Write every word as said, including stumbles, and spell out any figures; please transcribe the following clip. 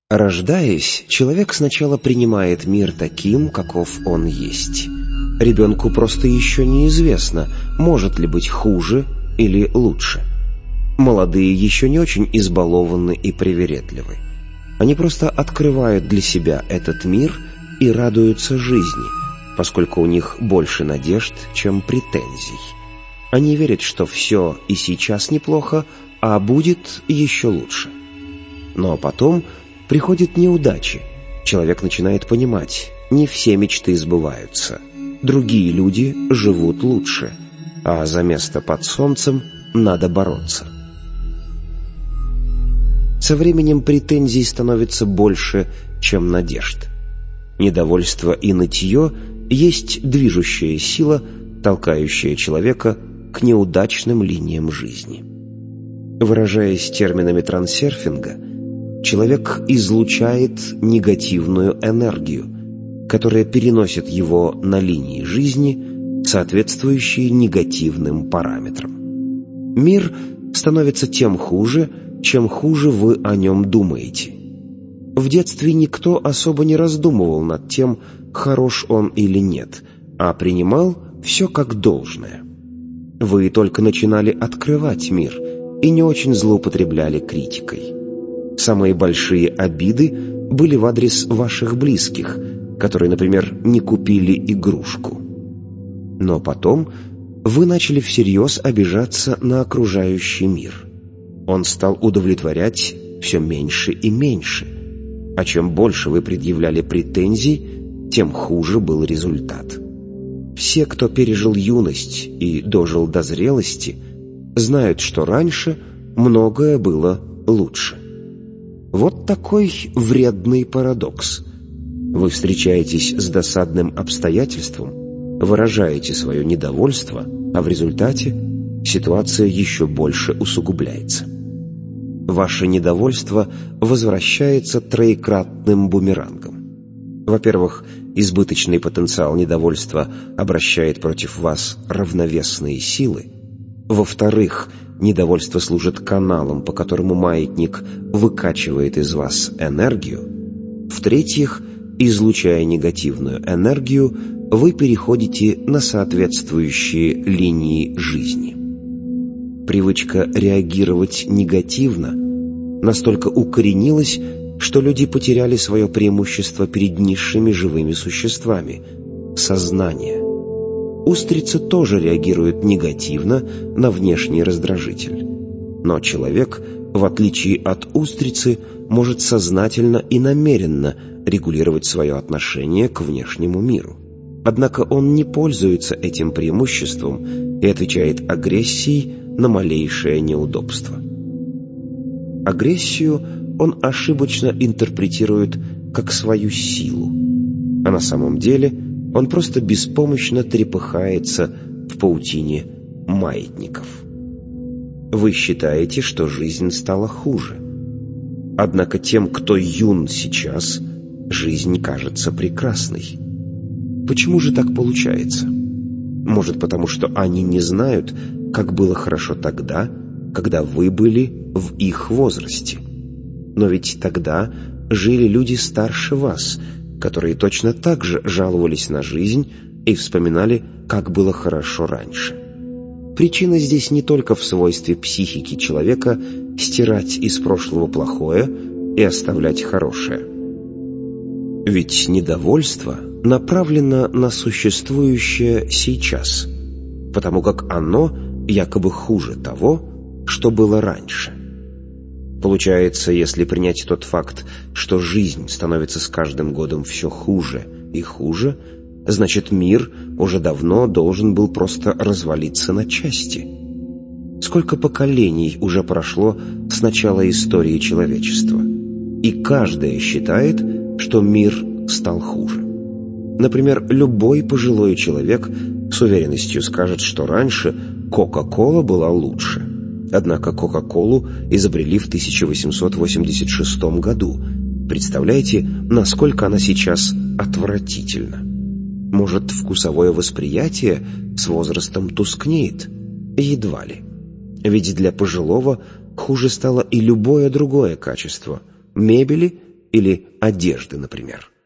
Рождаясь, человек сначала принимает мир таким, каков он есть. Ребенку просто еще неизвестно, может ли быть хуже или лучше. Молодые еще не очень избалованы и привередливы. Они просто открывают для себя этот мир и радуются жизни, поскольку у них больше надежд, чем претензий. Они верят, что все и сейчас неплохо, а будет еще лучше. Но потом приходят неудачи. Человек начинает понимать, не все мечты сбываются. Другие люди живут лучше, а за место под солнцем надо бороться. Со временем претензий становится больше, чем надежд. Недовольство и нытье есть движущая сила, толкающая человека к неудачным линиям жизни. Выражаясь терминами трансерфинга, человек излучает негативную энергию, которая переносит его на линии жизни, соответствующие негативным параметрам. Мир становится тем хуже, чем хуже вы о нем думаете. В детстве никто особо не раздумывал над тем, хорош он или нет, а принимал все как должное. Вы только начинали открывать мир и не очень злоупотребляли критикой. Самые большие обиды были в адрес ваших близких, которые, например, не купили игрушку. Но потом вы начали всерьез обижаться на окружающий мир. Он стал удовлетворять все меньше и меньше, а чем больше вы предъявляли претензий, тем хуже был результат. Все, кто пережил юность и дожил до зрелости, знают, что раньше многое было лучше. Вот такой вредный парадокс. Вы встречаетесь с досадным обстоятельством, выражаете свое недовольство, а в результате ситуация еще больше усугубляется. Ваше недовольство возвращается троекратным бумерангом. Во-первых, избыточный потенциал недовольства обращает против вас равновесные силы. Во-вторых, недовольство служит каналом, по которому маятник выкачивает из вас энергию. В-третьих, излучая негативную энергию, вы переходите на соответствующие линии жизни. Привычка реагировать негативно настолько укоренилась, что люди потеряли свое преимущество перед низшими живыми существами – сознание. Устрицы тоже реагируют негативно на внешний раздражитель. Но человек, в отличие от устрицы, может сознательно и намеренно регулировать свое отношение к внешнему миру. Однако он не пользуется этим преимуществом и отвечает агрессией на малейшее неудобство. Агрессию он ошибочно интерпретирует как свою силу, а на самом деле он просто беспомощно трепыхается в паутине маятников. Вы считаете, что жизнь стала хуже. Однако тем, кто юн сейчас, жизнь кажется прекрасной. Почему же так получается? Может, потому что они не знают, как было хорошо тогда, когда вы были в их возрасте. Но ведь тогда жили люди старше вас, которые точно так же жаловались на жизнь и вспоминали, как было хорошо раньше. Причина здесь не только в свойстве психики человека стирать из прошлого плохое и оставлять хорошее. Ведь недовольство направлено на существующее сейчас, потому как оно якобы хуже того, что было раньше. Получается, если принять тот факт, что жизнь становится с каждым годом все хуже и хуже, значит, мир уже давно должен был просто развалиться на части. Сколько поколений уже прошло с начала истории человечества, и каждое считает, что мир стал хуже. Например, любой пожилой человек с уверенностью скажет, что раньше Кока-кола была лучше. Однако Кока-колу изобрели в тысяча восемьсот восемьдесят шестом году. Представляете, насколько она сейчас отвратительна? Может, вкусовое восприятие с возрастом тускнеет? Едва ли. Ведь для пожилого хуже стало и любое другое качество – мебели или одежды, например.